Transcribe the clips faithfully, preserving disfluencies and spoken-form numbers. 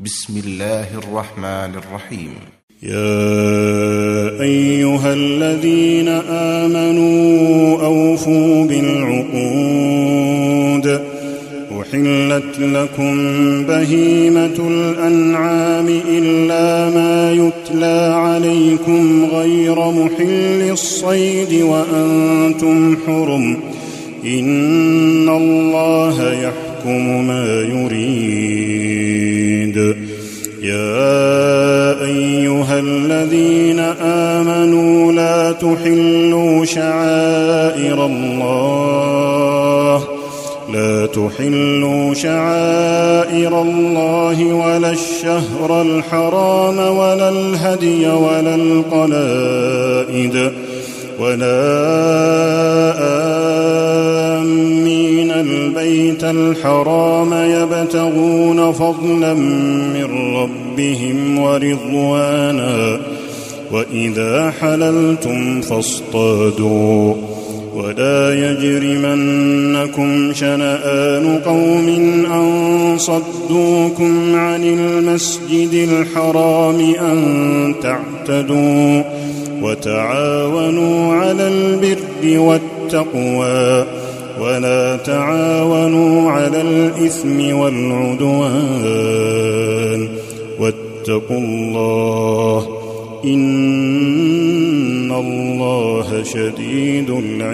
بسم الله الرحمن الرحيم. يا أيها الذين آمنوا أوفوا بالعقود. أحلت لكم بهيمة الأنعام إلا ما يتلى عليكم غير محل الصيد وأنتم حرم، إن الله يحكم ما يريد. يا أيها الذين آمنوا لا تحلوا شعائر الله لا تحلوا شعائر الله ولا الشهر الحرام ولا الهدي ولا القلائد ولا آمين البيت الحرام يبتغون فضلا من ربهم ورضوانا، وإذا حللتم فاصطادوا، ولا يجرمنكم شنآن قوم أن صدوكم عن المسجد الحرام أن تعتدوا، وتعاونوا على البر والتقوى ولا تعاونوا على الإثم والعدوان، واتقوا الله إن الله شديد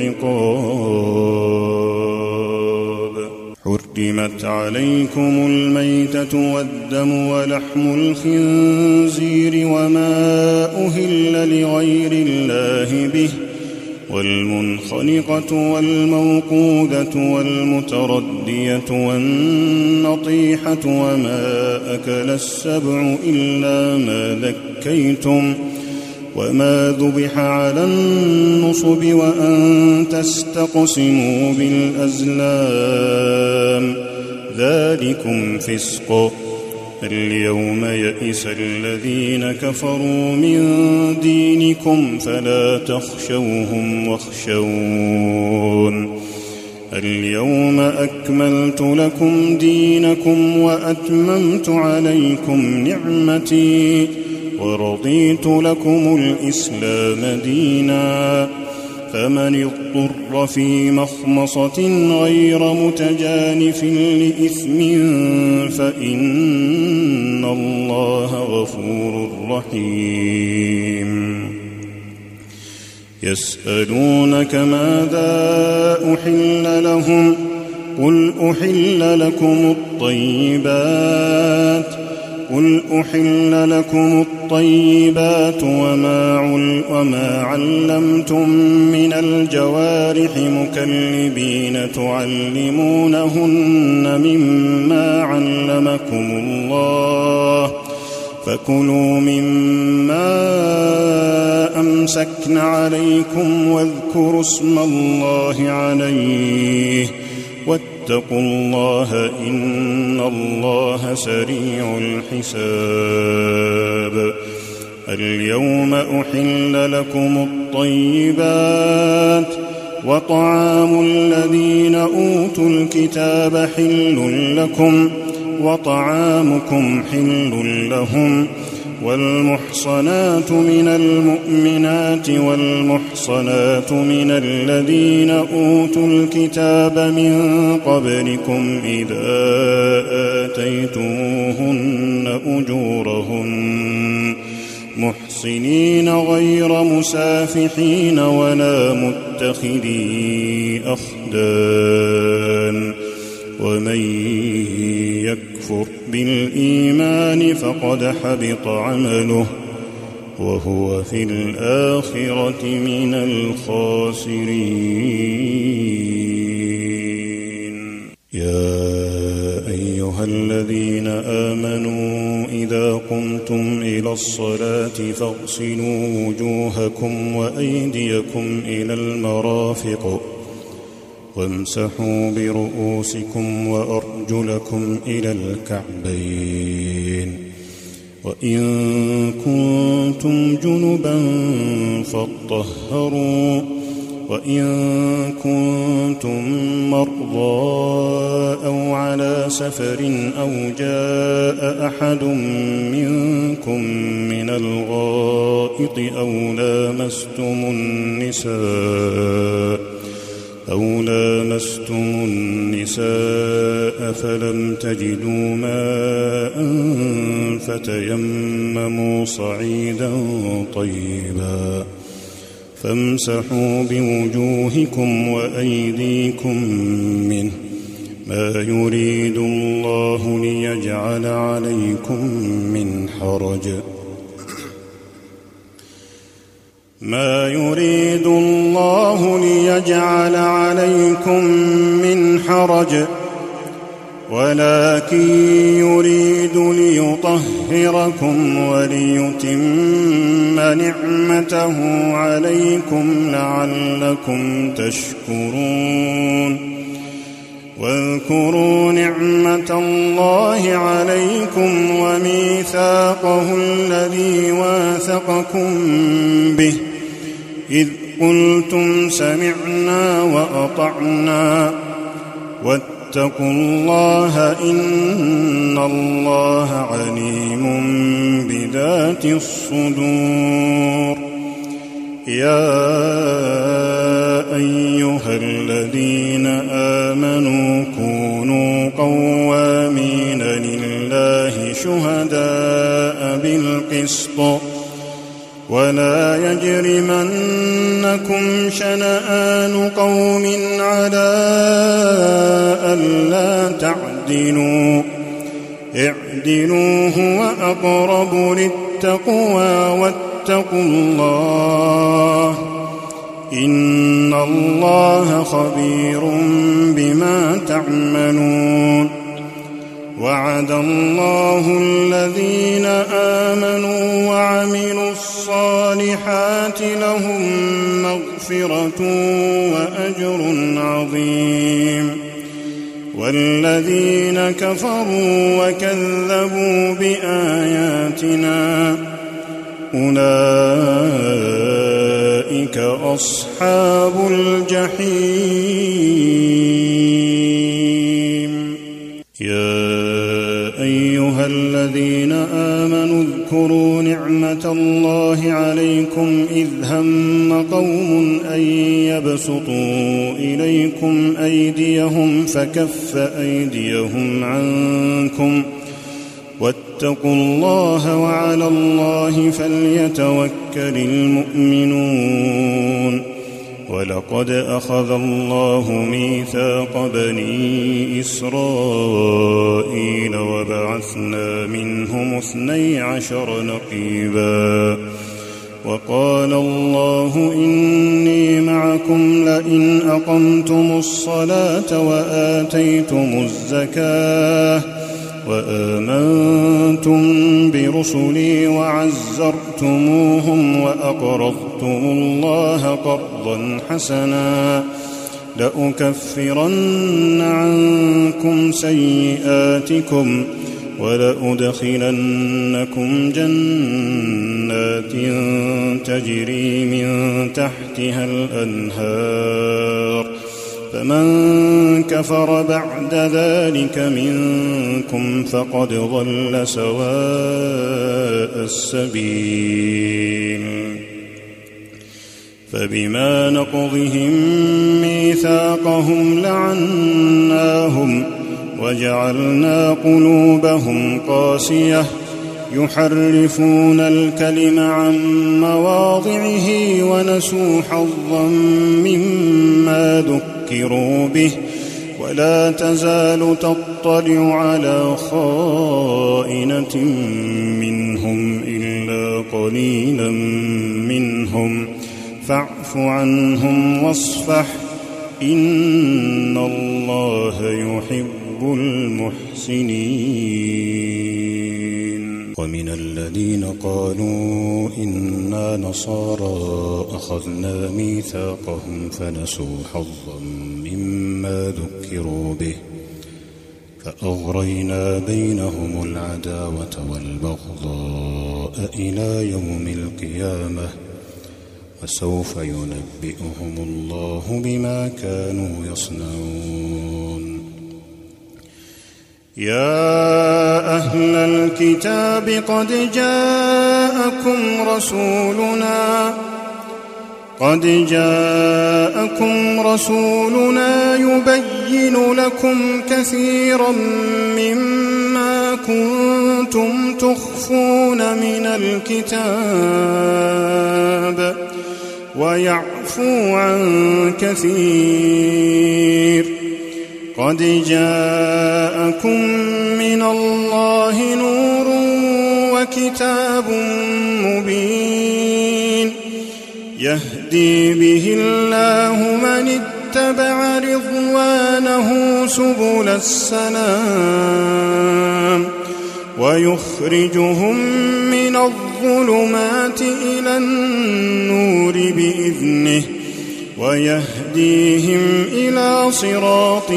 العقاب. حرمت عليكم الميتة والدم ولحم الخنزير وما أهل لغير الله به، والمنخنقة والموقوذة والمتردية والنطيحة وما أكل السبع إلا ما ذكيتم، وما ذبح على النصب وأن تستقسموا بالأزلام، ذلكم فسق. اليوم يئس الذين كفروا من دينكم فلا تخشوهم واخشون. اليوم أكملت لكم دينكم وأتممت عليكم نعمتي ورضيت لكم الإسلام دينا، فمن اضطر في مخمصة غير متجانف لإثم فإن الله غفور رحيم. يسألونك ماذا أحل لهم، قل أحل لكم الطيبات قل أحل لكم الطيبات وما, عل وما علمتم من الجوارح مكلبين تعلمونهن مما علمكم الله، فكلوا مما أمسكن عليكم واذكروا اسم الله عليه، واتقوا الله إن الله سريع الحساب. اليوم أحل لكم الطيبات، وطعام الذين أوتوا الكتاب حل لكم وطعامكم حل لهم، والمحصنات من المؤمنات والمحصنات من الذين أوتوا الكتاب من قبلكم إذا آتيتموهن أجورهن محصنين غير مسافحين ولا متخذي أخدان، ومن يكفر بالإيمان فقد حبط عمله وهو في الآخرة من الخاسرين. يا أيها الذين آمنوا إذا قمتم إلى الصلاة فاغسلوا وجوهكم وأيديكم إلى المرافق وامسحوا برؤوسكم وأرجلكم إلى الكعبين، وإن كنتم جنبا فاطهروا، وإن كنتم مرضى أو على سفر أو جاء أحد منكم من الغائط أو لامستم النساء أو لامستم النساء فلم تجدوا ماء فتيمموا صعيدا طيبا فامسحوا بوجوهكم وأيديكم منه ما يريد الله ليجعل عليكم من حرج ما يريد الله ليجعل عليكم من حرج ولكن يريد ليطهركم وليتم نعمته عليكم لعلكم تشكرون واذكروا نعمة الله عليكم وميثاقه الذي واثقكم به إذ قلتم سمعنا وأطعنا واتقوا الله إن الله عليم بذات الصدور يا أيها الذين آمنوا كونوا قوامين لله شهداء بالقسط ولا يجرمنكم شنآن قوم على ألا تعدلوا اعدلوا هو أقرب للتقوى واتقوا الله إن الله خبير بما تعملون وعد الله الذين آمنوا وعملوا الصالحات لهم مغفرة وأجر عظيم والذين كفروا وكذبوا بآياتنا أولئك أصحاب الجحيم يا أيها الذين آمنوا اذكروا نعمة الله عليكم إذ هم قوم أن يبسطوا إليكم أيديهم فكف أيديهم عنكم واتقوا الله وعلى الله فليتوكل المؤمنون ولقد أخذ الله ميثاق بني إسرائيل وبعثنا منهم اثني عشر نقيبا وقال الله إني معكم لئن أقمتم الصلاة وآتيتم الزكاة وآمنتم برسلي وعزرتموهم وأقرضتم الله قرضا حسنا لأكفرن عنكم سيئاتكم ولأدخلنكم جنات تجري من تحتها الأنهار فمن كفر بعد ذلك منكم فقد ضل سواء السبيل فبما نقضهم ميثاقهم لعناهم وجعلنا قلوبهم قاسية يحرفون الكلم عن مواضعه ونسوا حظا مما ذكروا به ولا تزال تطلع على خائنة منهم إلا قليلا منهم فاعف عنهم واصفح إن الله يحب المحسنين ومن الذين قالوا إنا نصارى أخذنا ميثاقهم فنسوا حظا مما ذكروا به فأغرينا بينهم العداوة والبغضاء إلى يوم القيامة وسوف ينبئهم الله بما كانوا يصنعون. يا أهل الكتاب قد جاءكم رسولنا قد جاءكم رسولنا يبين لكم كثيرا مما كنتم تخفون من الكتاب ويعفو عن كثير. قد جاءكم من الله نور وكتاب مبين يهدي به الله من اتبع رضوانه سبل السلام ويخرجهم من الظلمات إلى النور بإذنه ويهديهم إلى صراط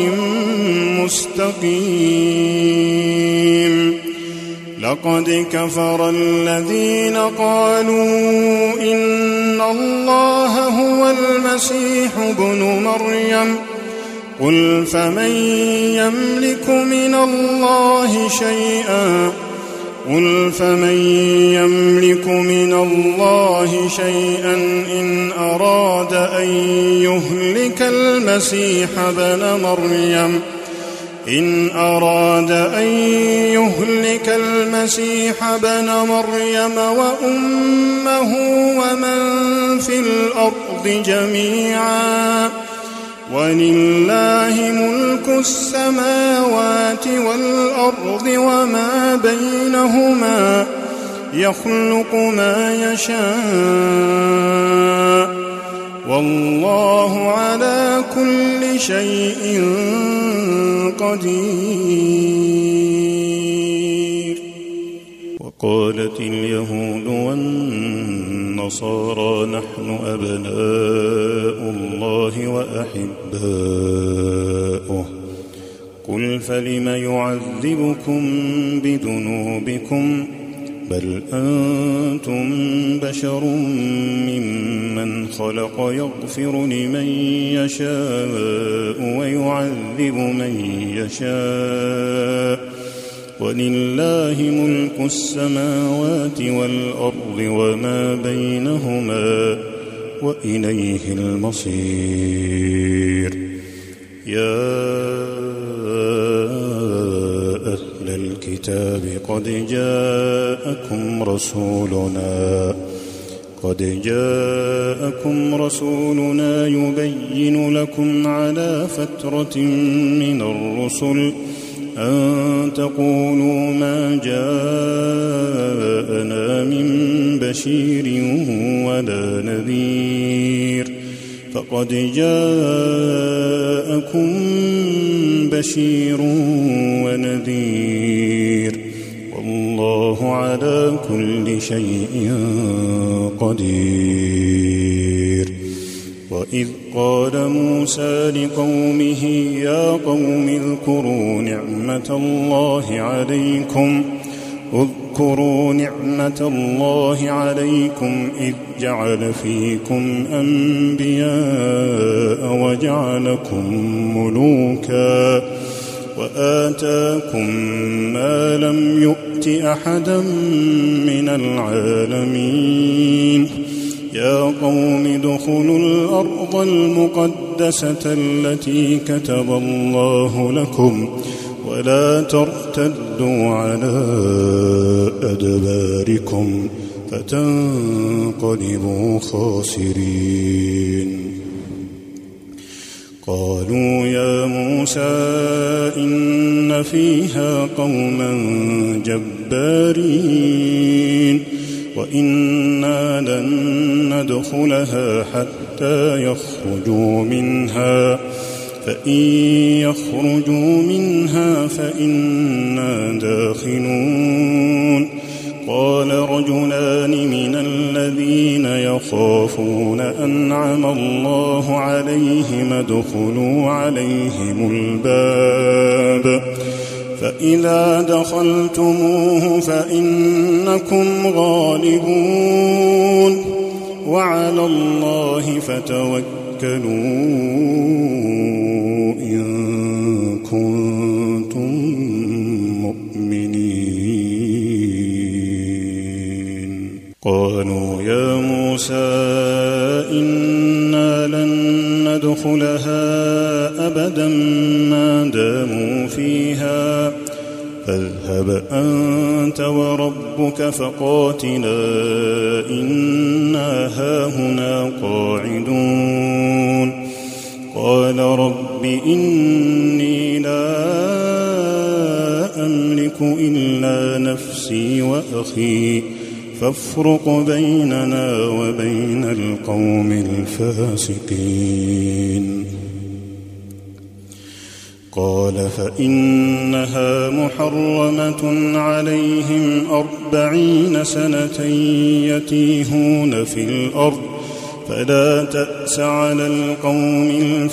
مستقيم. لقد كفر الذين قالوا إن الله هو المسيح ابن مريم قل فمن يملك من الله شيئا قل فمن يملك من الله شيئا إن أراد أن يهلك المسيح ابن مريم إن أراد أن يهلك المسيح ابن مريم وأمه ومن في الأرض جميعا ولله ملك السماوات والأرض وما بينهما يخلق ما يشاء والله على كل شيء قدير. وقالت اليهود والنصارى نحن أبناء الله وأحباؤه قل فلم يعذبكم بذنوبكم بل أنتم بشر ممن خلق يغفر لمن يشاء ويعذب من يشاء ولله ملك السماوات والأرض وما بينهما وإليه المصير. يا أهل الكتاب قد جاءكم رسولنا قد جاءكم رسولنا يبين لكم على فترة من الرسل أن تقولوا ما جاءنا من بشير ولا نذير فقد جاءكم بشير ونذير والله على كل شيء قدير. وإذ قال موسى لقومه يا قوم اذكروا نعمة الله عليكم اذكروا نعمة الله عليكم إذ جعل فيكم أنبياء وجعلكم ملوكا وآتاكم ما لم يؤت أحدا من العالمين. يا قوم ادخلوا الأرض المقدسة التي كتب الله لكم ولا ترتدوا على أدباركم فتنقلبوا خاسرين. قالوا يا موسى إن فيها قوما جبارين وإنا لن ندخلها حتى يخرجوا منها فإن يخرجوا منها فإنا داخلون. قال رجلان من الذين يخافون أنعم الله عليهم ادخلوا عليهم الباب فإذا دخلتموه فإنكم غالبون وعلى الله فتوكلوا إن كنتم مؤمنين. قالوا يا موسى إنا لن ندخلها أبدا ما داموا فيها فاذهب أنت وربك فقاتلا إنا هاهنا قاعدون. قال رب إني لا أملك إلا نفسي وأخي فافرق بيننا وبين القوم الفاسقين. قال فإنها محرمة عليهم أربعين سنة يتيهون في الأرض فلا تأس على القوم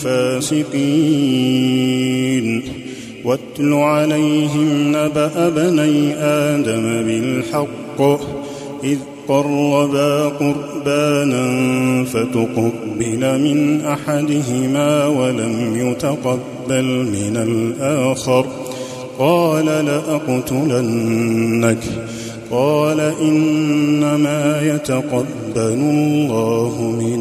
الفاسقين. واتل عليهم نبأ بني آدم بالحق إذ قربا قربانا فتقبل من أحدهما ولم يتقبل من الآخر قال لأقتلنك. قال إنما يتقبل الله من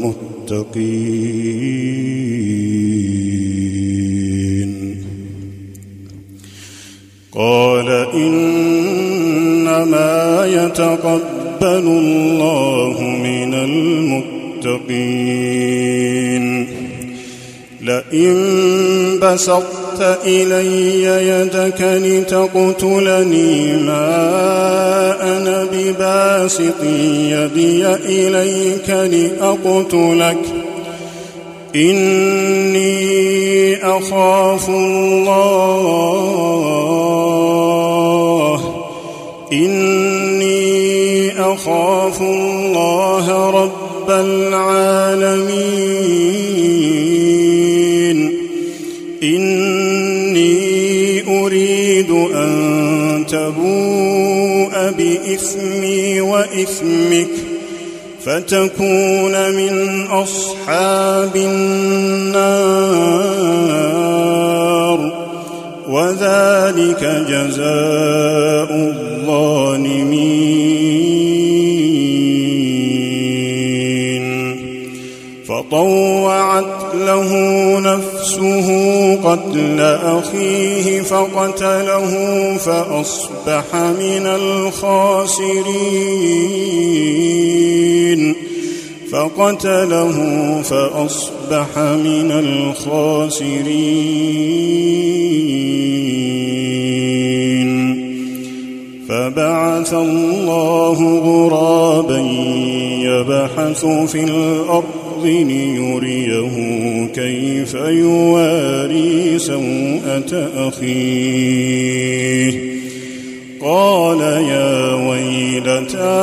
المتقين. قال إنما يتقبل الله من المتقين. لئن بسطت إلي يدك لتقتلني ما أنا بباسط يدي إليك لأقتلك إني أخاف الله إني أخاف الله رب العالمين. إني أريد أن تبوء بإثمي وإثمك فتكون من أصحاب النار وذلك جزاء الظالمين. فطوعت له نفسه قتل أخيه فقتله فأصبح من الخاسرين فقتله فأصبح من الخاسرين. فبعث الله غرابا يبحث في الأرض ليريه كيف يواري سوءة أخيه. قال يا ويلتى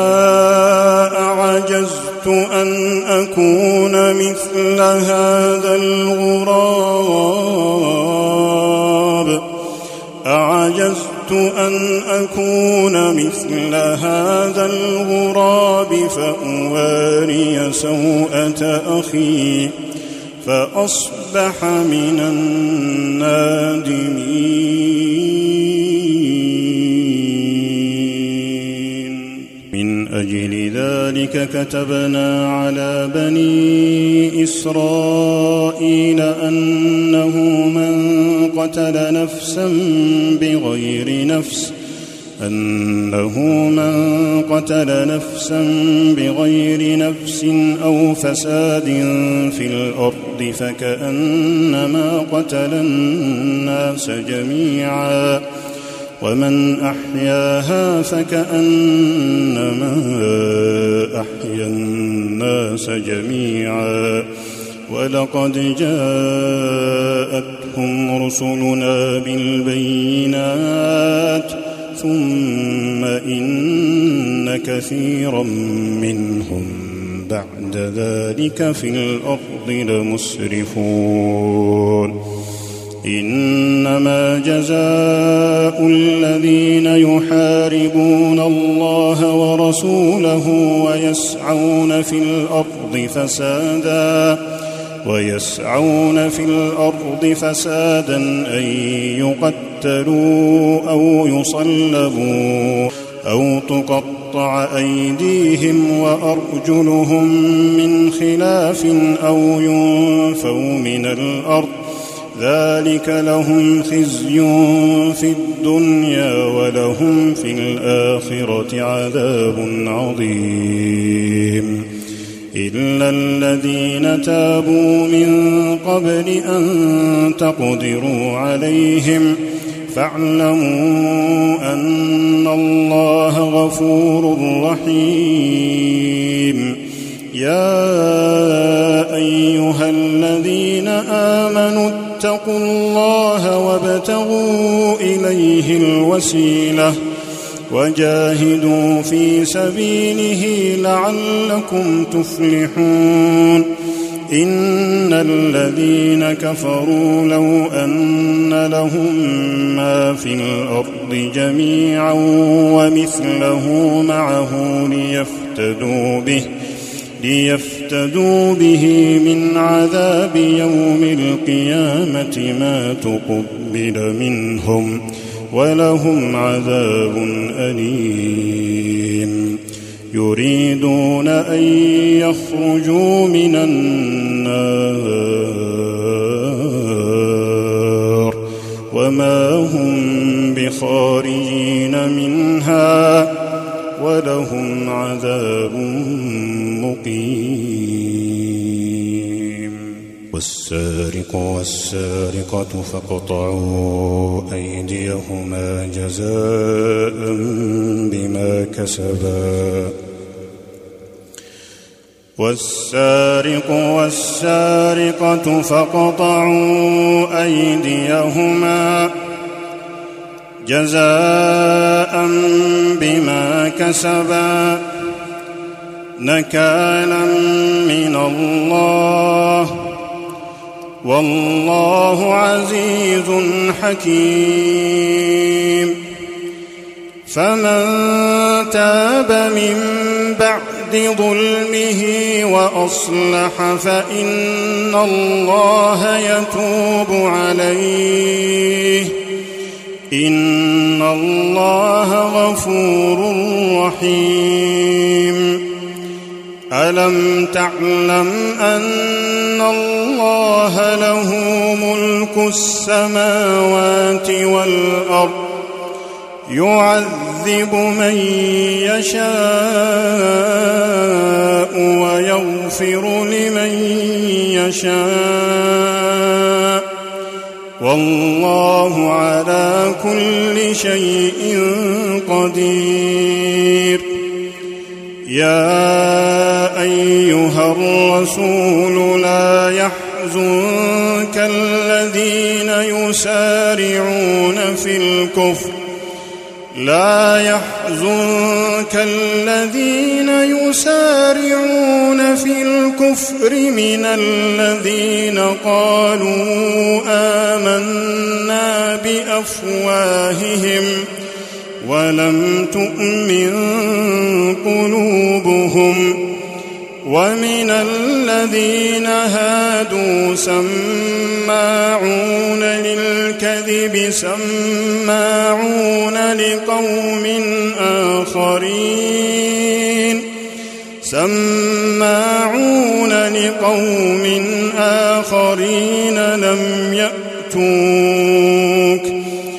أعجزت أن أكون مثل هذا الغراب أعجزت أن أكون مثل هذا الغراب فأواري سوءة أخي فأصبح من النادمين. من أجل ذلك كتبنا على بني إسرائيل أنه من قتل نفسا بغير نفس أنه من قتل نفسا بغير نفس أو فساد في الأرض فكأنما قتل الناس جميعا ومن أحياها فكأنما أحيا الناس جميعا. ولقد جاءتهم رسلنا بالبينات ثم إن كثيرا منهم بعد ذلك في الأرض لمسرفون. إنما جزاء الذين يحاربون الله ورسوله ويسعون في الأرض فسادا ويسعون في الأرض فسادا أن يقتلوا أو يصلبوا أو تقطع أيديهم وأرجلهم من خلاف أو ينفوا من الأرض ذلك لهم خزي في الدنيا ولهم في الآخرة عذاب عظيم إلا الذين تابوا من قبل أن تقدروا عليهم فاعلموا أن الله غفور رحيم يا أيها الذين آمنوا اتقوا الله وابتغوا إليه الوسيلة وجاهدوا في سبيله لعلكم تفلحون إن الذين كفروا لو أن لهم ما في الأرض جميعا ومثله معه ليفتدوا به ليفتدوا به من عذاب يوم القيامة ما تقبل منهم ولهم عذاب أليم يريدون أن يخرجوا من النار وما هم بخارجين منها ولهم عذاب مقيم والسارق والسارقة فاقطعوا أيديهما جزاء بما كسبا والسارق والسارقة فاقطعوا أيديهما جزاء بما كسبا نكالا من الله والله عزيز حكيم فمن تاب من بعد ظلمه وأصلح فإن الله يتوب عليه إن الله غفور رحيم ألم تعلم أن الله له ملك السماوات والأرض يعذب من يشاء ويغفر لمن يشاء والله على كل شيء قدير يا أيها الرسول لا يحزنك الذين يسارعون في الكفر لا يحزنك الذين يسارعون في الكفر من الذين قالوا آمنا بأفواههم ولم تؤمن قلوبهم ومن الذين هادوا سماعون للكذب سماعون لقوم آخرين سماعون لقوم آخرين لم يأتوك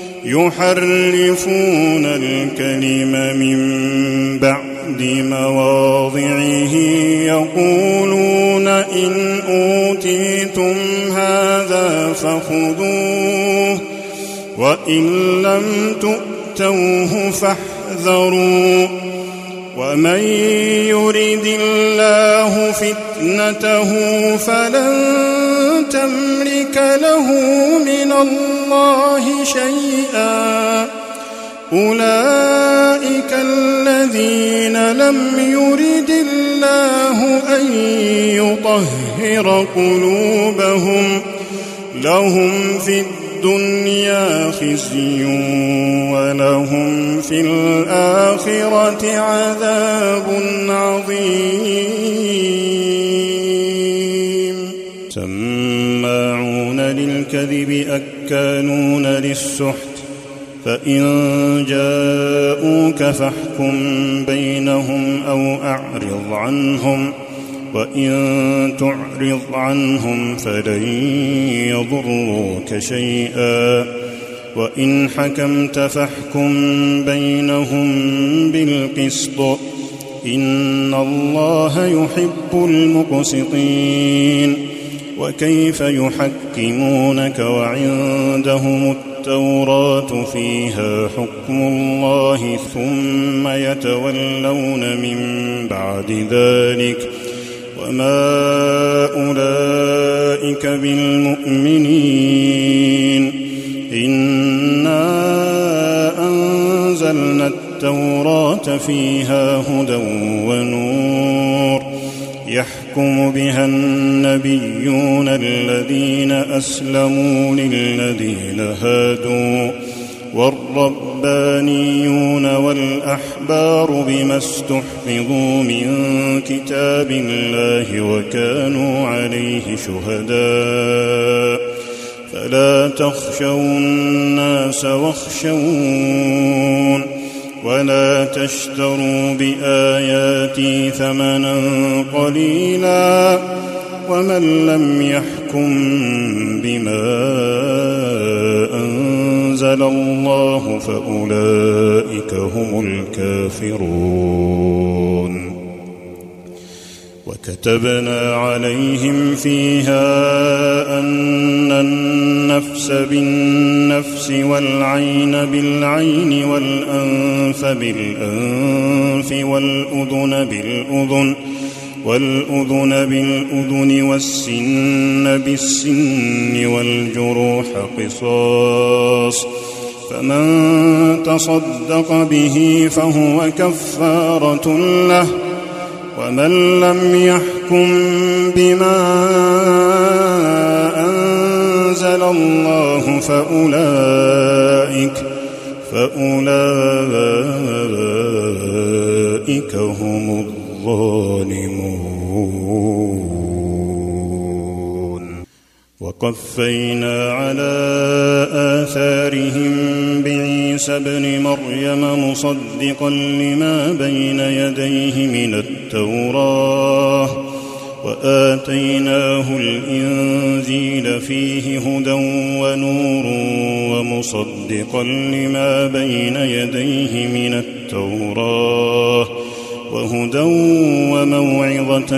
يحرفون الكلم من بعد مواضعه يقولون إن أوتيتم هذا فخذوه وإن لم تؤتوه فاحذروا ومن يرد الله فتنته فلن تملك له من الله شيئا أولئك الذين لم يرد الله أن يطهر قلوبهم لهم في الدنيا خزي ولهم في الآخرة عذاب عظيم سماعون للكذب أكالون للسحت فإن جاءوك فاحكم بينهم أو أعرض عنهم وإن تعرض عنهم فلن يضروك شيئا وإن حكمت فاحكم بينهم بالقسط إن الله يحب المقسطين وكيف يحكمونك وعندهم التوراة فيها حكم الله ثم يتولون من بعد ذلك وما أولئك بالمؤمنين إنا أنزلنا التوراة فيها هدى ونور يحكم بها النبيون الذين أسلموا للذين هادوا والربانيون والأحبار بما استحفظوا من كتاب الله وكانوا عليه شهداء فلا تخشوا الناس واخشون ولا تشتروا بآياتي ثمنا قليلا ومن لم يحكم بما أنزل الله فأولئك هم الكافرون وكتبنا عليهم فيها أن النفس بالنفس والعين بالعين والأنف بالأنف والأذن بالأذن والأذن بالأذن والسن بالسن والجروح قصاص فمن تصدق به فهو كفارة له ومن لم يحكم بما أنزل الله فأولئك فأولئك هم الظالمون وقفينا على آثارهم بعيسى ابن مريم مصدقا لما بين يديه من التوراة وآتيناه الإنجيل فيه هدى ونور ومصدقا لما بين يديه من التوراة وهدى وموعظة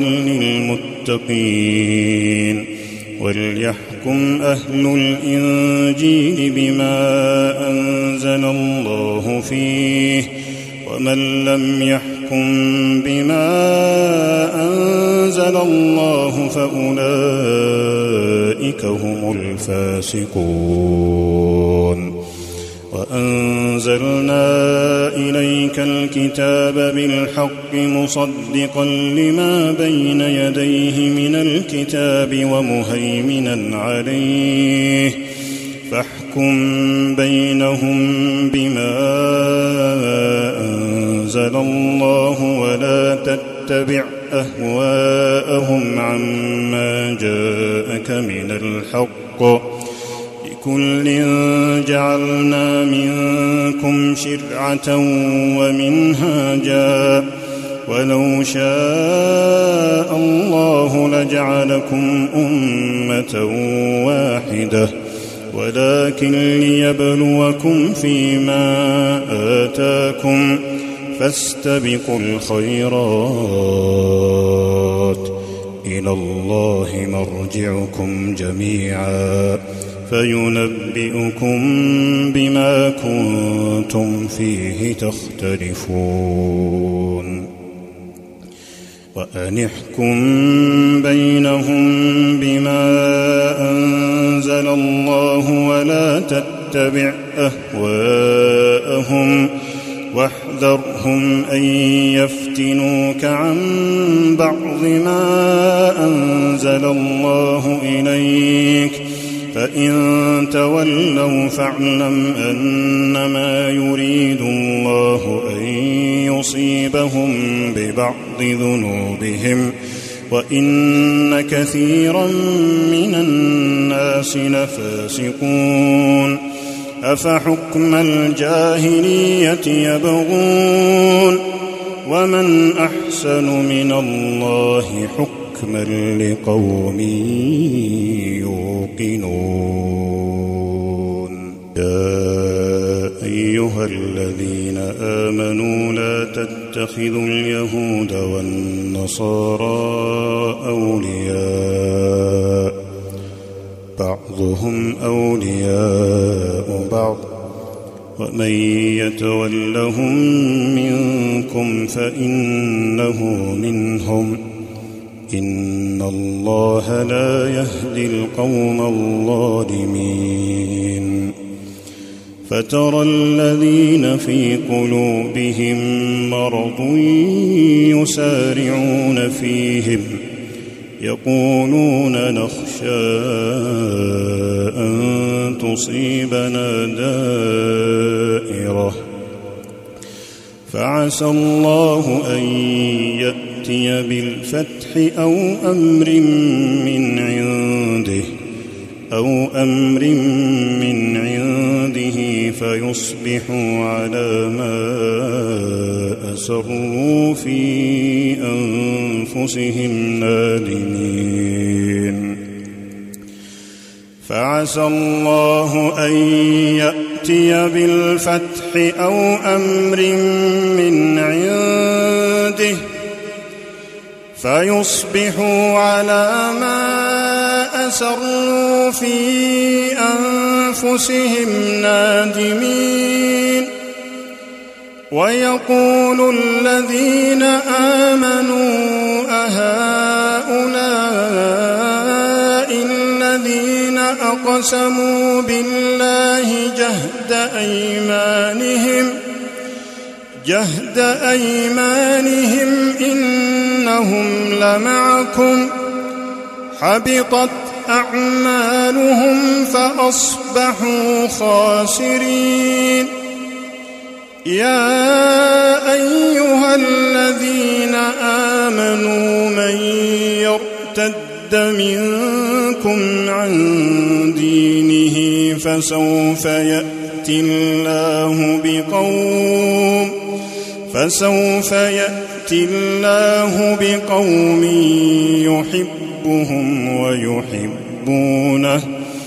للمتقين وليحكم أهل الإنجيل بما أنزل الله فيه ومن لم يحكم بما أنزل الله فأولئك هم الفاسقون وأنزلنا إليك الكتاب بالحق مصدقا لما بين يديه من الكتاب ومهيمنا عليه فاحكم بينهم بما أنزل الله ولا تتبع أهواءهم عما جاءك من الحق لكل جعلنا منكم شرعة ومنهاجا ولو شاء الله لجعلكم أمة واحدة ولكن ليبلوكم فيما آتاكم فاستبقوا الخيرات إلى الله مرجعكم جميعا فينبئكم بما كنتم فيه تختلفون وأن احكم بينهم بما أنزل الله ولا تتبع أهواءهم واحذرهم أن يفتنوك عن بعض ما أنزل الله إليك فإن تولوا فاعلم أنما يريد الله أن يصيبهم ببعض ذنوبهم وإن كثيرا من الناس لفاسقون. أفحكم الجاهلية يبغون ومن أحسن من الله حكما لقوم يوقنون. يا أيها الذين آمنوا لا تتخذوا اليهود والنصارى أولياء بعضهم أولياء بعض ومن يتولهم منكم فإنه منهم إن الله لا يهدي القوم الظالمين. فترى الذين في قلوبهم مرض يسارعون فيهم يقولون نخشى أن تصيبنا دائرة فعسى الله أن يأتي بالفتح أو أمر من عنده أو أمر من عنده فيصبحوا على ما أسروا في أنفسهم نادمين. فعسى الله أن يأتي بالفتح أو أمر من عنده فيصبحوا على ما أسروا في أنفسهم نادمين. ويقول الذين آمنوا أهؤلاء الذين أقسموا بالله جهد أيمانهم جهد أيمانهم إنهم لمعكم حبطت أعمالهم فأصبحوا خاسرين. يا أيها الذين آمنوا من يرتد منكم عن دينه فسوف يأتي الله بقوم فسوف يأتي الله بقوم يحبهم ويحبونه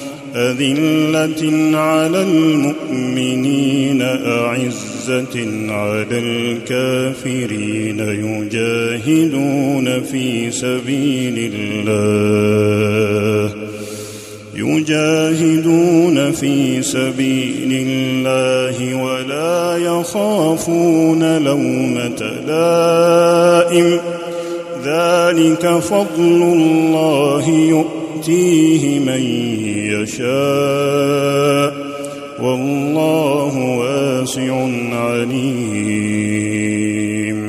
أذلة على المؤمنين أعزة على الكافرين يجاهدون في سبيل الله يجاهدون في سبيل الله ولا يخافون لومة لائم ذلك فضل الله يؤتيه من يشاء والله واسع عليم.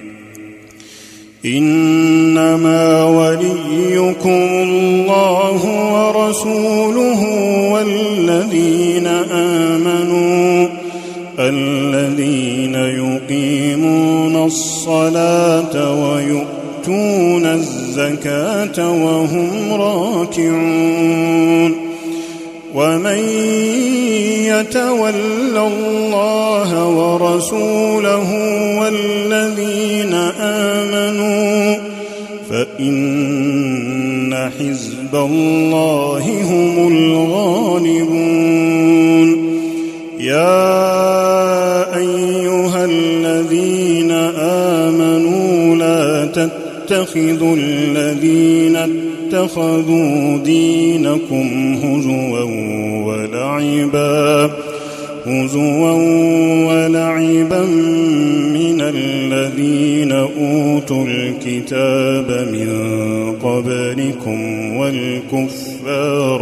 إنما وليكم الله ورسوله والذين آمنوا الذين يقيمون الصلاة ويؤتون الزكاة وهم راكعون. ومن يتول الله ورسوله والذين آمنوا فإن حزب الله هم الغالبون. يا أيها الذين آمنوا لا تتخذوا الذين اتخذوا دينكم هزوا ولعبا هزوا ولعبا من الذين أوتوا الكتاب من قبلكم والكفار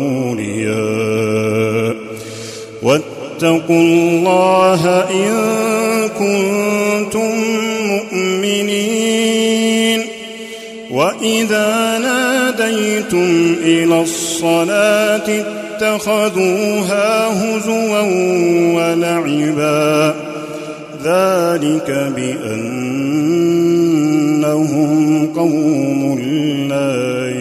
أولياء واتقوا الله إن كنتم مؤمنين. وإذا ناديتم إلى الصلاة اتخذوها هزوا ولعبا ذلك بأنهم قوم لا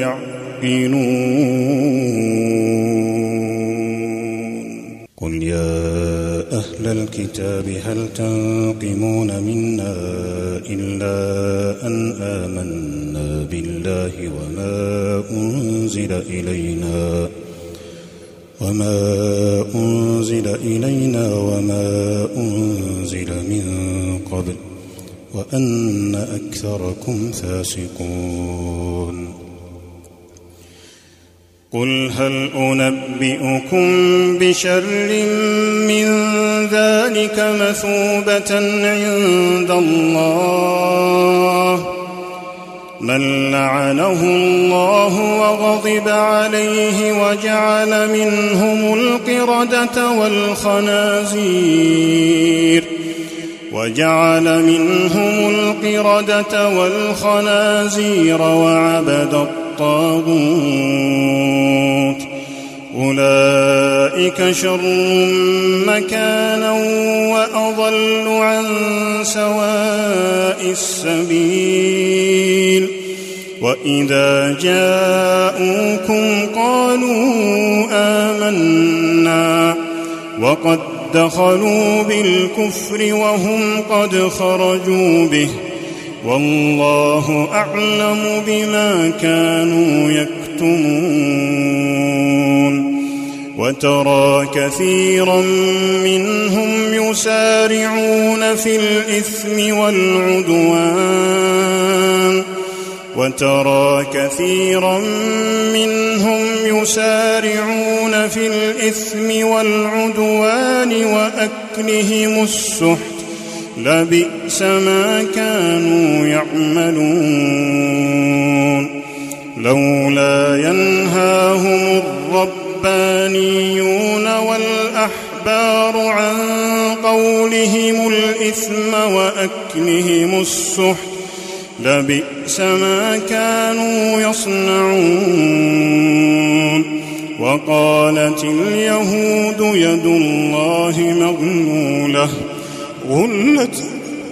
يعقلون قل يا أهل الكتاب هل تنقمون منا إلا أن آمنا بالله وما أنزل إلينا وما أنزل إلينا وما أنزل من قبل وأن أكثركم فاسقون قل هل أنبئكم بشر من ذلك مثوبة عند الله من لعنه الله وغضب عليه وجعل منهم القردة والخنازير وجعل منهم القردة والخنازير وعبد الطاغوت أولئك شر مكانا وأضل عن سواء السبيل وإذا جاءوكم قالوا آمنا وقد دخلوا بالكفر وهم قد خرجوا به والله أعلم بما كانوا يكتمون وترى كثيرا منهم يسارعون في الإثم والعدوان وترى كثيرا منهم يسارعون في الإثم والعدوان وأكلهم السحت لبئس ما كانوا يعملون لولا ينهاهم الربانيون والأحبار عن قولهم الإثم وأكلهم السحت لبئس ما كانوا يصنعون وقالت اليهود يد الله مغلولة غلت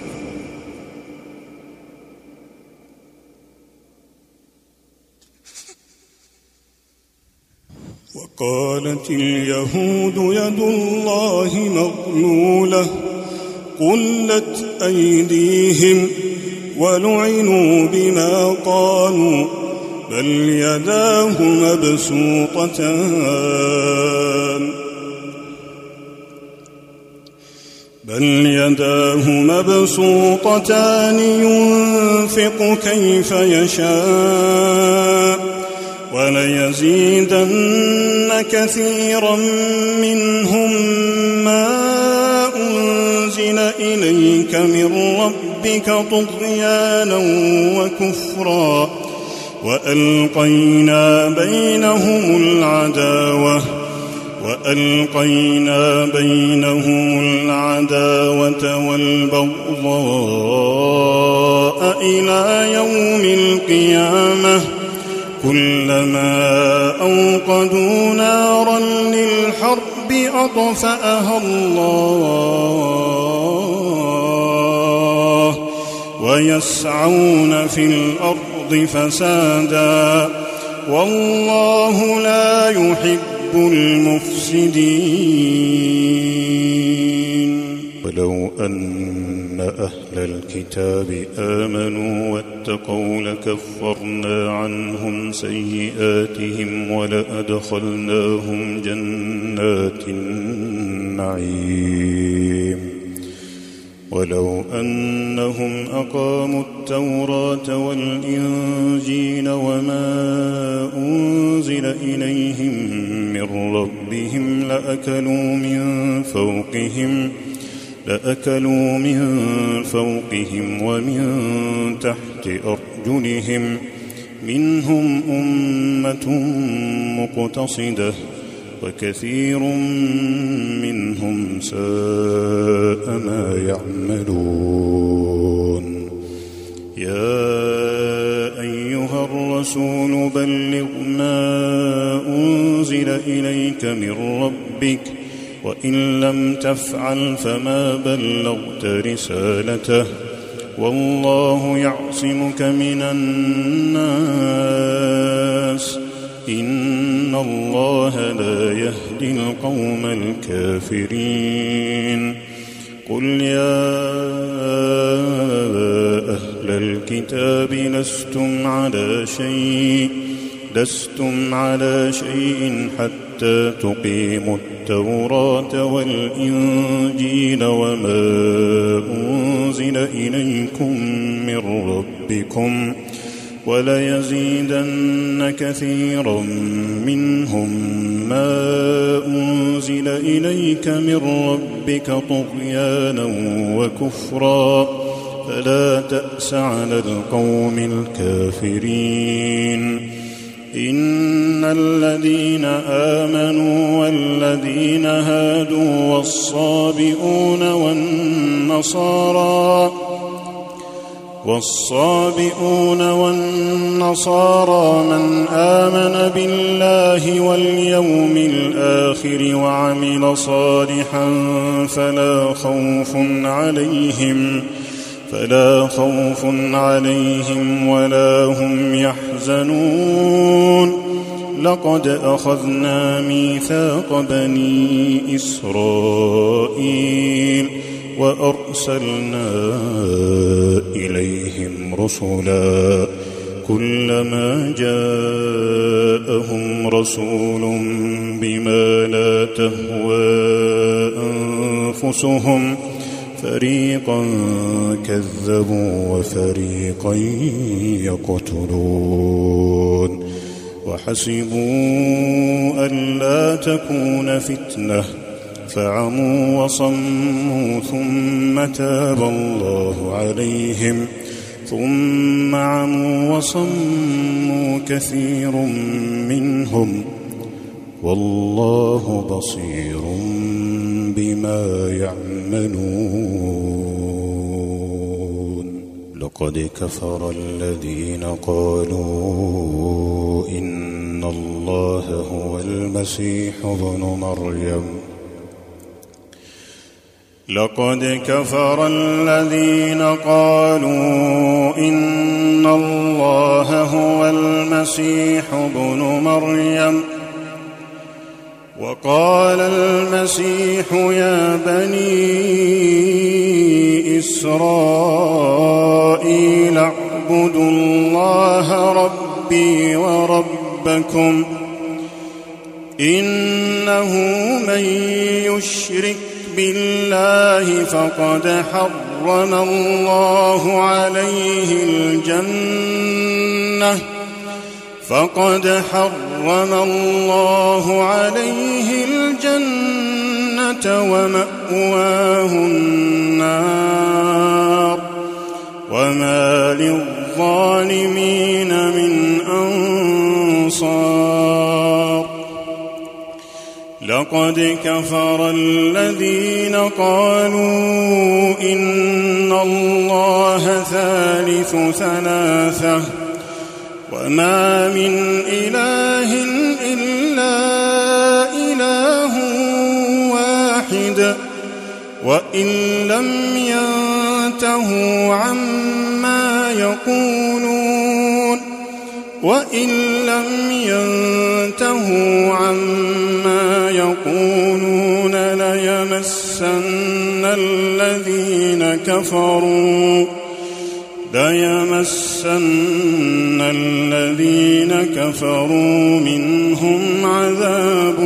وقالت اليهود يد الله مغلولة غلت أيديهم ولعنوا بما قالوا بل يداه مبسوطتان بل يداه مبسوطتان ينفق كيف يشاء وليزيدن كثيرا منهم ما أنزل إليك من ربك طغيانا وكفرا وألقينا بينهم العداوة وألقينا بينهم العداوة والبغضاء إلى يوم القيامة كلما أوقدوا نارا للحرب أطفأها الله ويسعون في الأرض فسادا والله لا يحب المفسدين ولو أن أهل الكتاب آمنوا واتقوا لكفرنا عنهم سيئاتهم ولأدخلناهم جنات النعيم ولو أنهم أقاموا التوراة والإنجيل وما أنزل إليهم من ربهم لأكلوا من فوقهم لأكلوا من فوقهم ومن تحت أرجلهم منهم أمة مقتصدة وكثير منهم ساء ما يعملون يا أيها إليك من ربك، وإن لم تفعل فما بلغت رسالته، والله يعصمك من الناس، إن الله لا يهدي القوم الكافرين. قل يا أهل الكتاب لستم على شيء لستم على شيء حتى تقيموا التوراة والإنجيل وما أنزل إليكم من ربكم، وليزيدن كثيرا منهم ما أنزل إليك من ربك طغيانا وكفرا، فلا تأس على القوم الكافرين. إن الذين آمنوا والذين هادوا والصابئون والنصارى والصابئون والنصارى من آمن بالله واليوم الآخر وعمل صالحا فلا خوف عليهم فلا خوف عليهم ولا هم يحزنون. لقد أخذنا ميثاق بني إسرائيل وأرسلنا إليهم رسلا كلما جاءهم رسول بما لا تهوى أنفسهم فريقا كذبوا وفريقا يقتلون. وحسبوا ألا تكون فتنة فعموا وصموا ثم تاب الله عليهم ثم عموا وصموا كثير منهم والله بصير بما يعملون. لقد كفر الذين قالوا إن الله هو المسيح ابن مريم لقد كفر الذين قالوا إن الله هو المسيح ابن مريم وقال المسيح يا بني إسرائيل اعبدوا الله ربي وربكم إنه من يشرك بالله فقد حرم الله عليه الجنة فقد حرم الله عليه الجنة ومأواه النار وما للظالمين من أنصار. لقد كفر الذين قالوا إن الله ثالث ثلاثة وما من إله إلا إله واحد وإن لم ينتهوا عما يقولون وإن لم ينتهوا عما يقولون ليمسن الذين كفروا ليمسن الذين كفروا منهم عذاب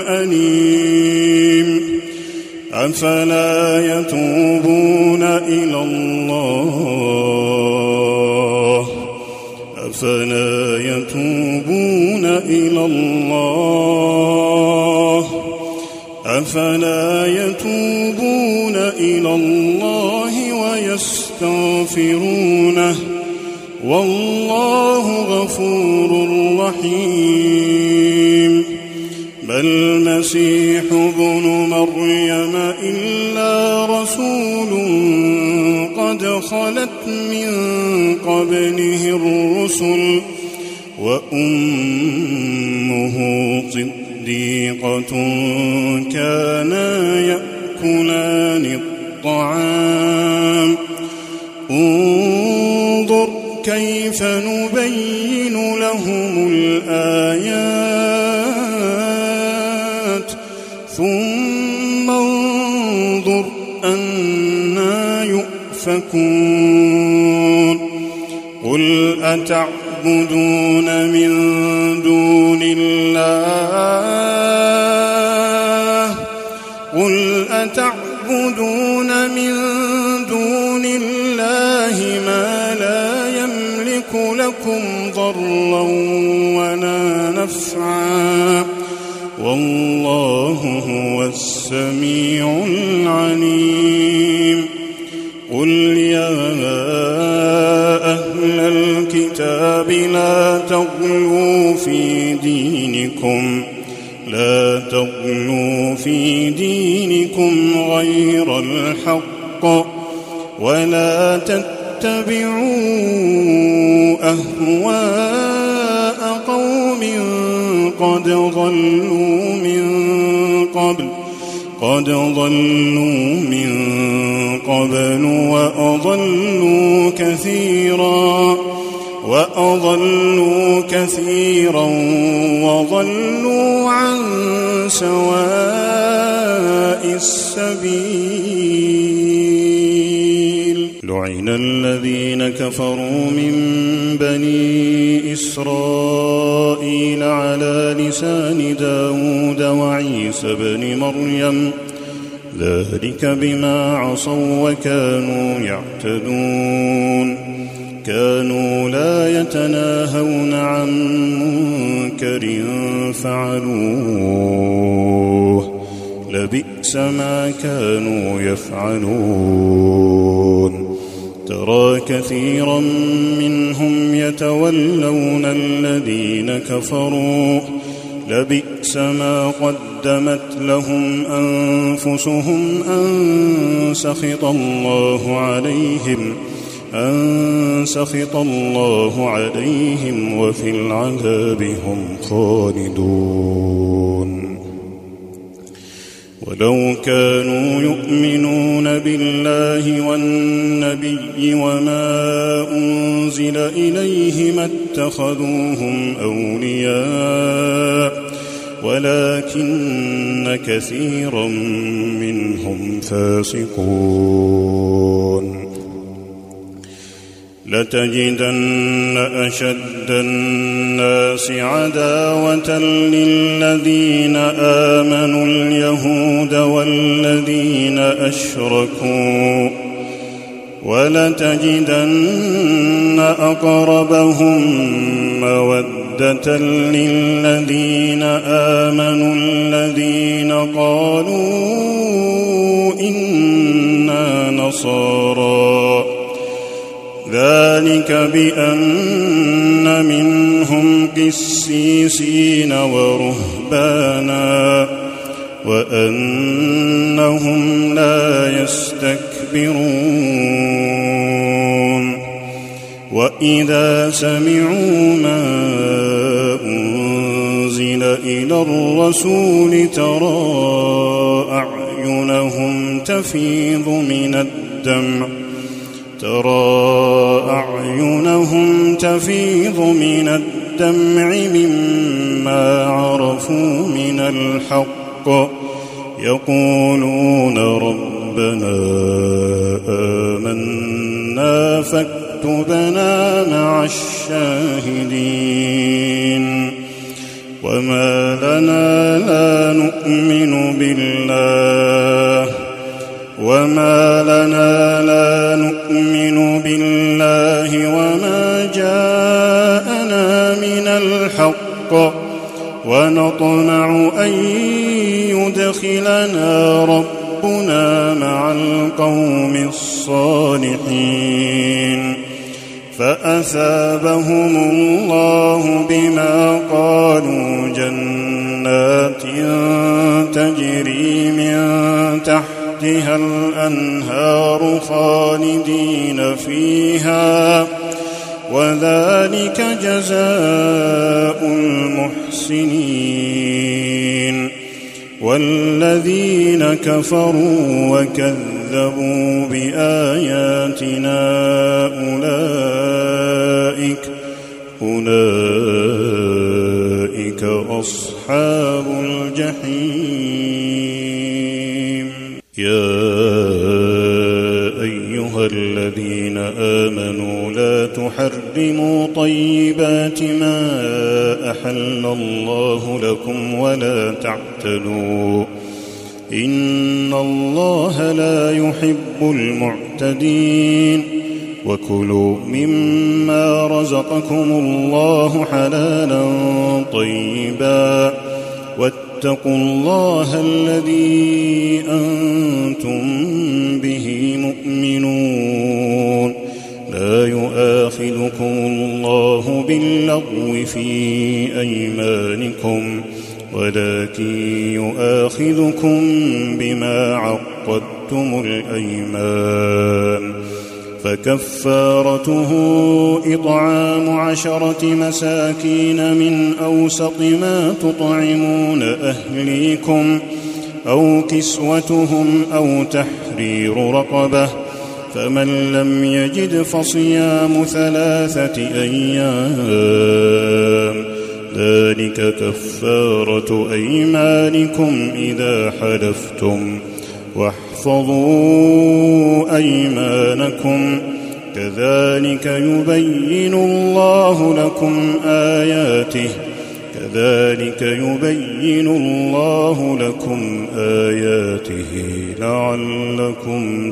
أليم. أفلا يتوبون إلى الله أفلا يتوبون إلى الله أفلا يتوبون إلى الله ويستغفرونه والله غفور رحيم. ما المسيح ابن مريم إلا رسول قد خلت من قبله الرسل وأمه صديقة صديقة كانا يأكلان الطعام انظر كيف نبين لهم الآيات ثم انظر أنى يؤفكون قل أتعبدون من دون الله قل أتعبدون من دون الله ما لا يملك لكم ضرا ولا نفعا والله هو السميع العليم قل يا أهل الكتاب لا تغلوا في دينكم لا تغلوا في دينكم غير الحق ولا تتبعوا أهواء قوم قد ضلوا من قبل قد ضلوا من قبل وأضلوا كثيرا وأضلوا كثيرا وضلوا عن سواء السبيل لعن الذين كفروا من بني إسرائيل على لسان داود وعيسى بن مريم ذلك بما عصوا وكانوا يعتدون كانوا لا يتناهون عن منكر فعلوه لبئس ما كانوا يفعلون ترى كثيرا منهم يتولون الذين كفروا لبئس ما قدمت لهم أنفسهم أن سخط الله عليهم أن سخط الله عليهم وفي العذاب هم خالدون ولو كانوا يؤمنون بالله والنبي وما أنزل إليه ما اتخذوهم أولياء ولكن كثيرا منهم فاسقون لتجدن أشد الناس عداوة للذين آمنوا اليهود والذين أشركوا ولتجدن أقربهم مودة للذين آمنوا الذين قالوا إنا نصارى ذلك بأن منهم قسيسين ورهبانا وأنهم لا يستكبرون وإذا سمعوا ما أنزل إلى الرسول ترى أعينهم تفيض من الدمع ترى أعينهم تفيض من الدمع مما عرفوا من الحق يقولون ربنا آمنا فاكتبنا مع الشاهدين وما لنا لا نؤمن بالله وما لنا لا نؤمن بالله وما جاءنا من الحق ونطمع أن يدخلنا ربنا مع القوم الصالحين فأثابهم الله بما قالوا جنات تجري من تحتها الأنهار خالدين فيها وذلك جزاء المحسنين والذين كفروا وكذبوا بآياتنا أولئك أولئك أصحاب الجحيم. يا أيها الذين آمنوا لا تحرموا طيبات ما أحل الله لكم ولا تعتدوا إن الله لا يحب المعتدين. وكلوا مما رزقكم الله حلالا طيبا واتقوا الله الذي أنتم به مؤمنون. لا يؤاخذكم الله باللغو في أيمانكم ولكن يؤاخذكم بما عقدتم الأيمان. فكفارته إطعام عشرة مساكين من أوسط ما تطعمون أهليكم أو كسوتهم أو تحرير رقبة، فمن لم يجد فصيام ثلاثة أيام ذلك كفارة أيمانكم إذا حلفتم. واحفظوا أيمانكم كذلك يبين الله لكم آياته كذلك يبين الله لكم آياته لعلكم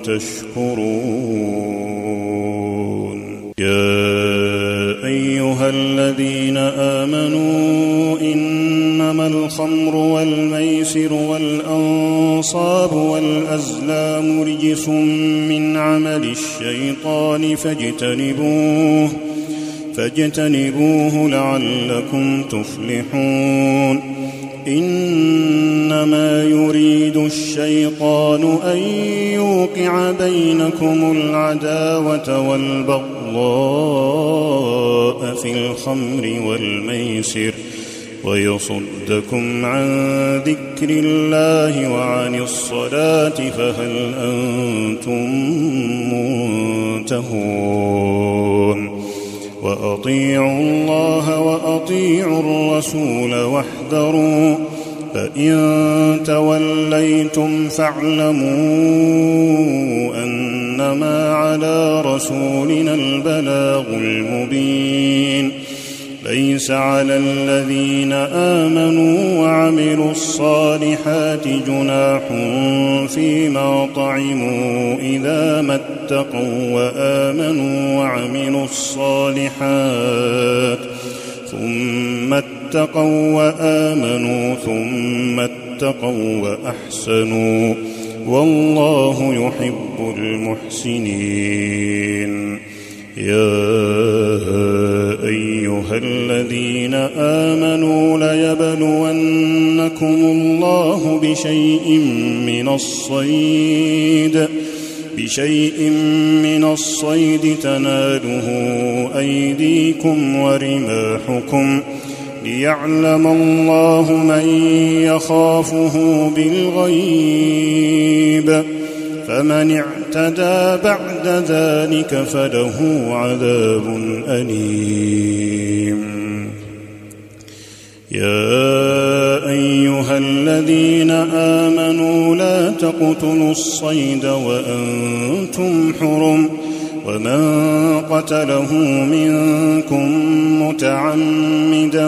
تشكرون. يا أيها الذين آمنوا إنما الخمر والميسر والأنصاب والأزلام رجس من عمل الشيطان فاجتنبوه فاجتنبوه لعلكم تفلحون. إنما يريد الشيطان أن يوقع بينكم العداوة والبغضاء في الخمر والميسر ويصدكم عن ذكر الله وعن الصلاة فهل أنتم منتهون. وأطيعوا الله وأطيعوا الرسول واحذروا فإن توليتم فاعلموا أنما على رسولنا البلاغ المبين. ليس على الذين آمنوا وعملوا الصالحات جناح فيما طعموا إذا ما اتقوا وآمنوا وعملوا الصالحات ثم اتقوا وآمنوا ثم اتقوا وأحسنوا والله يحب المحسنين. يا أيها الذين آمنوا ليبلونكم الله بشيء من الصيد بشيء من الصيد تناله أيديكم ورماحكم ليعلم الله من يخافه بالغيب، فمن اعتدى بعد ذلك فله عذاب أليم. يا أيها الذين آمنوا لا تقتلوا الصيد وأنتم حرم، ومن قتله منكم متعمدا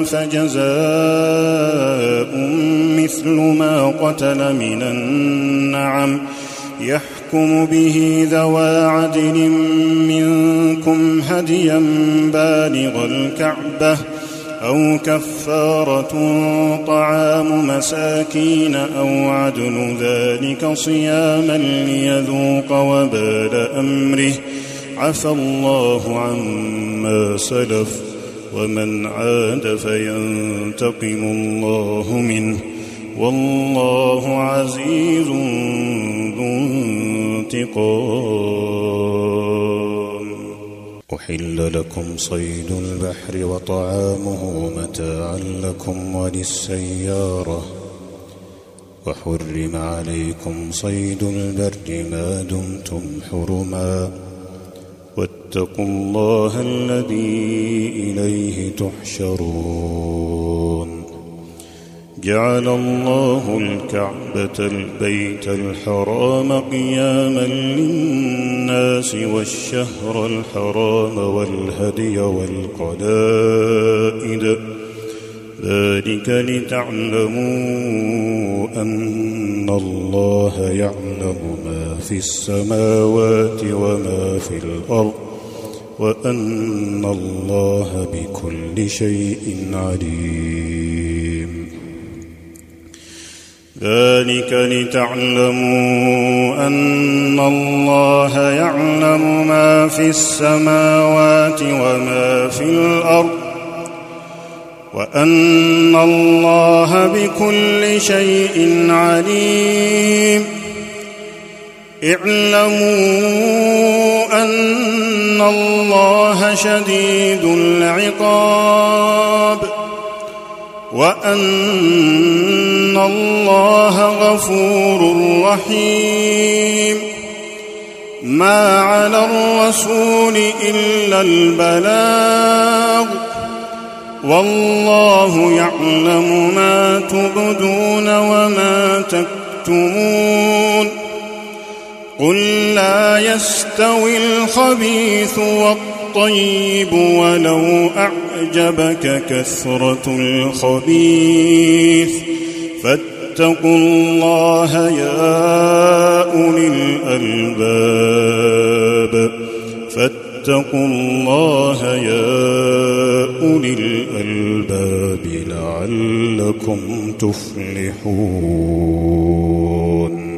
فجزاء مثل ما قتل من النعم يحكم به ذوى عدل منكم هديا بالغ الكعبة أو كفارة طعام مساكين أو عدل ذلك صياما ليذوق وبال أمره، عفى الله عما سلف، ومن عاد فينتقم الله منه، والله عزيز ذو انتقام. أحل لكم صيد البحر وطعامه متاعا لكم وللسيارة، وحرم عليكم صيد البر ما دمتم حرما واتقوا الله الذي إليه تحشرون جعل الله الكعبة البيت الحرام قياما للناس والشهر الحرام والهدي والقلائد ذلك لتعلموا أن الله يعلم ما في السماوات وما في الأرض وأن الله بكل شيء عليم ذلك لتعلموا أن الله يعلم ما في السماوات وما في الأرض وأن الله بكل شيء عليم اعلموا أن الله شديد العقاب وأن الله غفور رحيم ما على الرسول إلا البلاغ والله يعلم ما تبدون وما تكتمون قل لا يستوي الخبيث والطيب ولو أعجبك كثرة الخبيث فاتقوا الله يا أولي الألباب فاتقوا الله يا أولي الألباب لعلكم تفلحون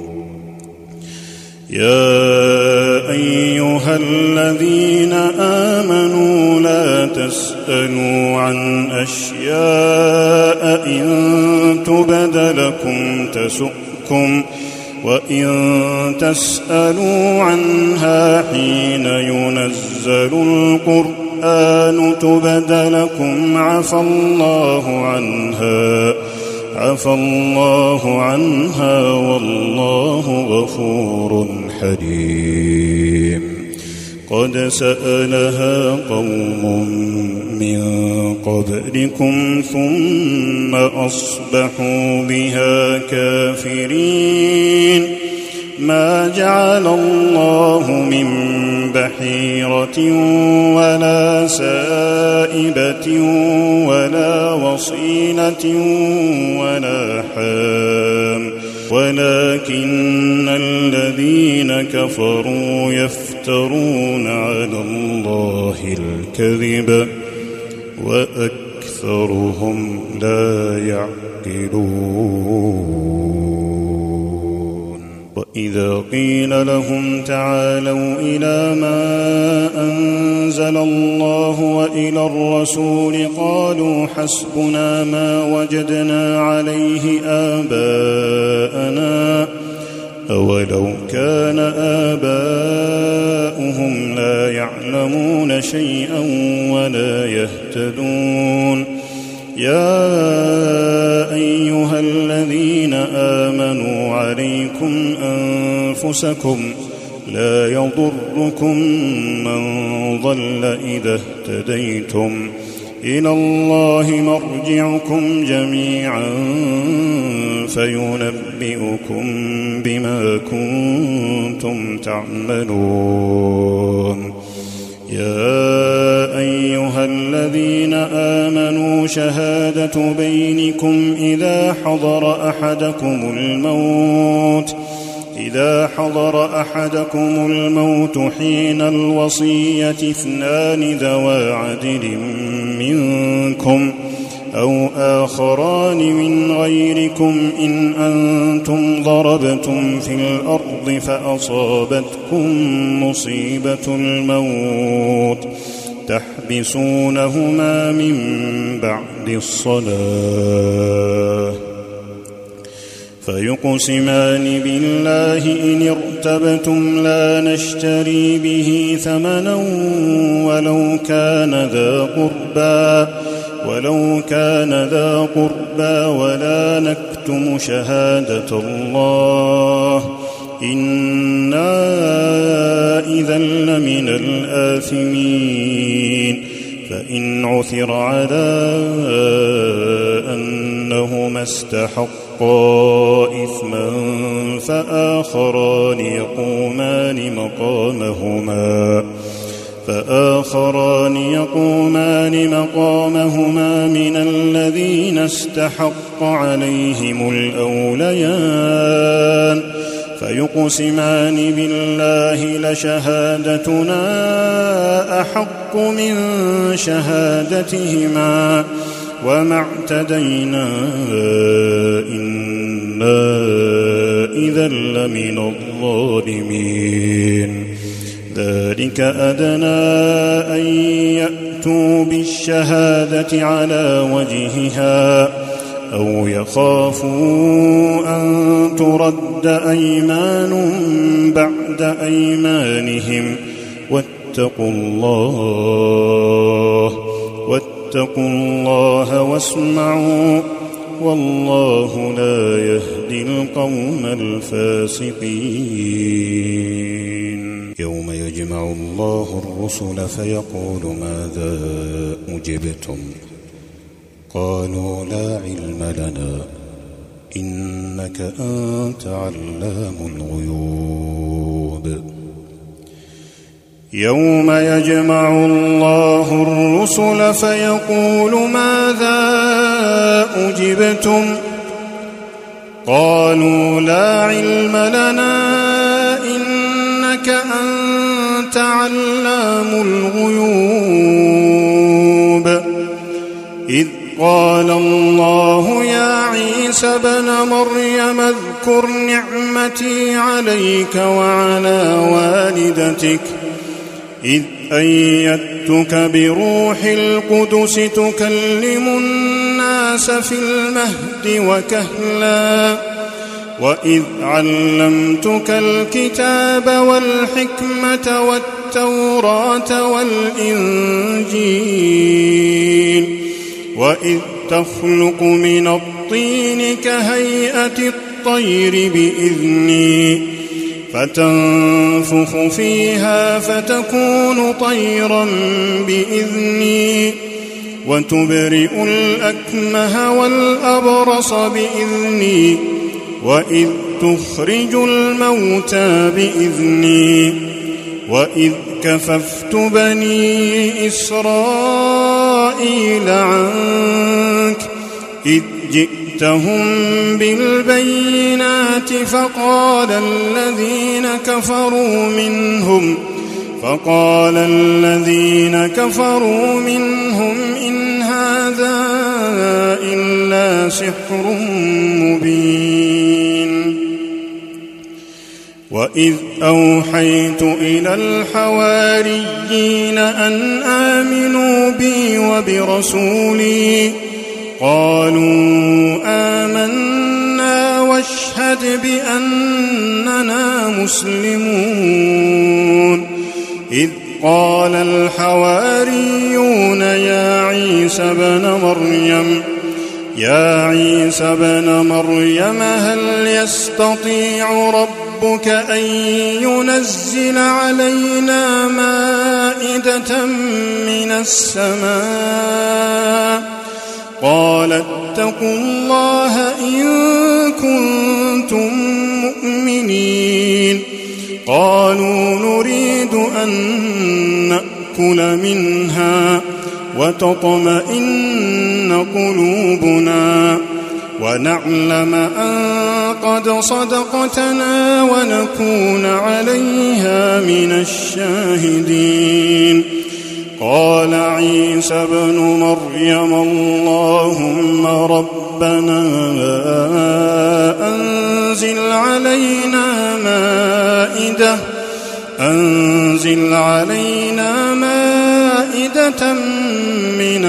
يا أيها الذين آمنوا لا تسألوا عن أشياء إن تبد لكم تسؤكم وإن تسألوا عنها حين ينزل القرآن تبد لكم عفى الله عنها عفى الله عنها والله غفور حليم قد سألها قوم من قبلكم ثم أصبحوا بها كافرين ما جعل الله من بحيرة ولا سائبة ولا وصيلة ولا حام ولكن الذين كفروا يفترون على الله الكذب وأكثرهم لا يعقلون وإذا قيل لهم تعالوا إلى ما أنزل الله وإلى الرسول قالوا حسبنا ما وجدنا عليه آباءنا أولو كان آباؤهم لا يعلمون شيئا ولا يهتدون يا أيها الذين آمنوا عليكم أنفسكم لا يضركم من ضل إذا اهتديتم إلى الله مرجعكم جميعا فينبئكم بما كنتم تعملون يا أيها الذين آمنوا شهادة بينكم إذا حضر أحدكم الموت إذا حضر أحدكم الموت حين الوصية اثنان ذوى عدل منكم أو آخران من غيركم إن أنتم ضربتم في الأرض فأصابتكم مصيبة الموت تحبسونهما من بعد الصلاة فيقسمان بالله إن ارتبتم لا نشتري به ثمنا ولو كان ذا قربى ولو كان ذا قربى ولا نكتب تكتموا شهادة الله إنا إذا لمن الآثمين فإن عثر على أنهما استحقا إثما فآخران يقومان مقامهما فآخران يقومان مقامهما من الذين استحق عليهم الأوليان فيقسمان بالله لشهادتنا أحق من شهادتهما وما اعتدينا إنا إذا لمن الظالمين ذلك أدنى أن يأتوا بالشهادة على وجهها أو يخافوا أن ترد أيمان بعد أيمانهم واتقوا الله واتقوا الله واسمعوا والله لا يهدي القوم الفاسقين يوم يجمع الله الرسل فيقول ماذا أجبتم قالوا لا علم لنا إنك أنت علام الغيوب يوم يجمع الله الرسل فيقول ماذا أجبتم قالوا لا علم لنا إنك أنت علام الغيوب إذ قال الله يا عيسى ابن مريم اذكر نعمتي عليك وعلى والدتك إذ أيدتك بروح القدس تكلم الناس في المهد وكهلا وإذ علمتك الكتاب والحكمة والتوراة والإنجيل وإذ تخلق من الطين كهيئة الطير بإذني فتنفخ فيها فتكون طيرا بإذني وتبرئ الأكمه والأبرص بإذني وإذ تخرج الموتى بإذني وإذ كففت بني إسرائيل عنك إذ جئتهم بالبينات فقال الذين كفروا منهم فقال الذين كفروا منهم إن هذا إلا سحر مبين وإذ أوحيت إلى الحواريين أن آمنوا بي وبرسولي قالوا آمنا واشهد بأننا مسلمون إذ قال الحواريون يا عيسى ابن مريم يا عيسى ابن مريم هل يستطيع ربك أن ينزل علينا مائدة من السماء قال اتقوا الله إن كنتم مؤمنين قالوا نريد أن نأكل منها وتطمئن قلوبنا ونعلم أن قد صدقتنا ونكون عليها من الشاهدين قال عيسى ابن مريم اللهم ربنا أنزل علينا مائدة أنزل علينا مائدة من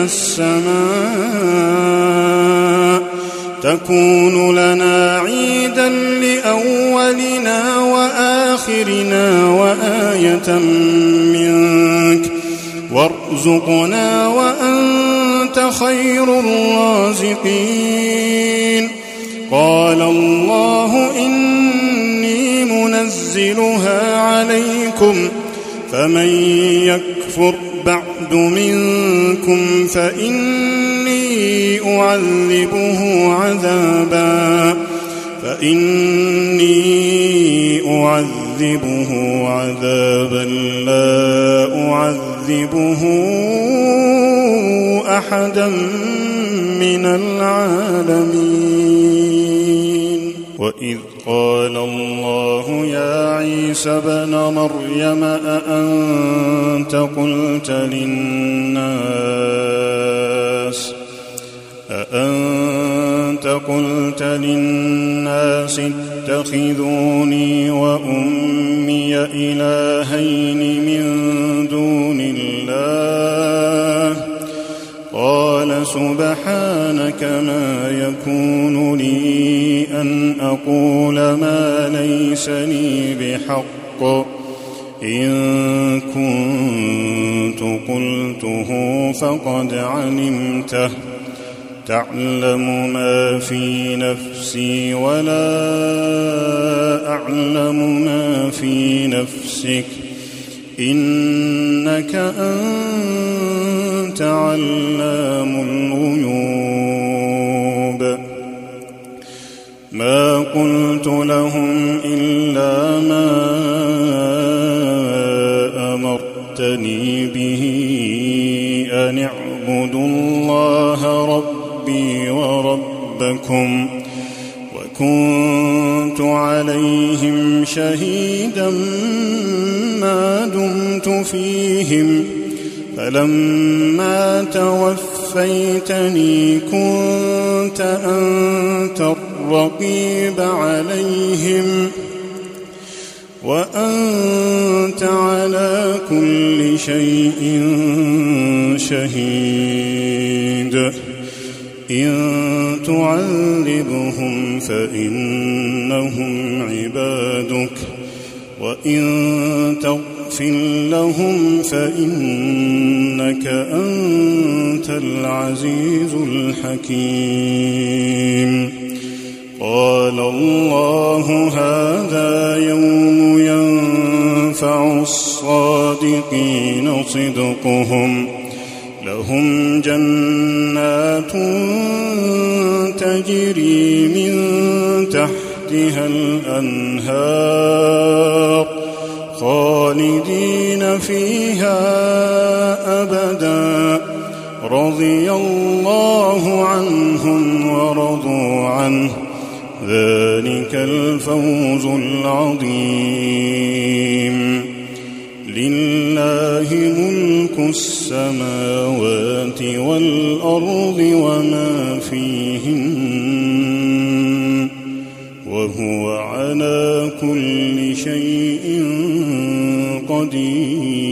السماء تكون لنا عيدا لأولنا وآخرنا وآية منك وارزقنا وأنت خير الرازقين قال الله إني منزلها عليكم فمن يكفر بعد منكم فإني أعذبه عذابا فإني أعذبه عذابا لا أعذبه أحدا من العالمين. وإذ قال الله يا عيسى ابن مريم أأنت قلت للناس أأنت قلت للناس اتخذوني وأمي إلهين من دون الله قال سبحانك ما يكون لي أن أقول ما ليس لي بحق إن كنت قلته فقد علمته تعلم ما في نفسي ولا أعلم ما في نفسك إنك أنت علام الغيوب. ما قلت لهم إلا ما أمرتني به أن اعبدوا الله ربي وربكم وكنت عليهم شهيدا ما دمت فيهم فلما توفيتني كنت أنت الرقيب عليهم وأنت على كل شيء شهيد. إن تعذبهم فإنهم عبادك وإن تغفر لهم فإنك أنت العزيز الحكيم. قال الله هذا يوم ينفع الصادقين صدقهم لهم جنات تجري من تحتها الأنهار خالدين فيها أبدا رضي الله عنهم ورضوا عنه ذلك الفوز العظيم. لله ملك السماوات والأرض وما فيهن وهو على كل شيء قدير.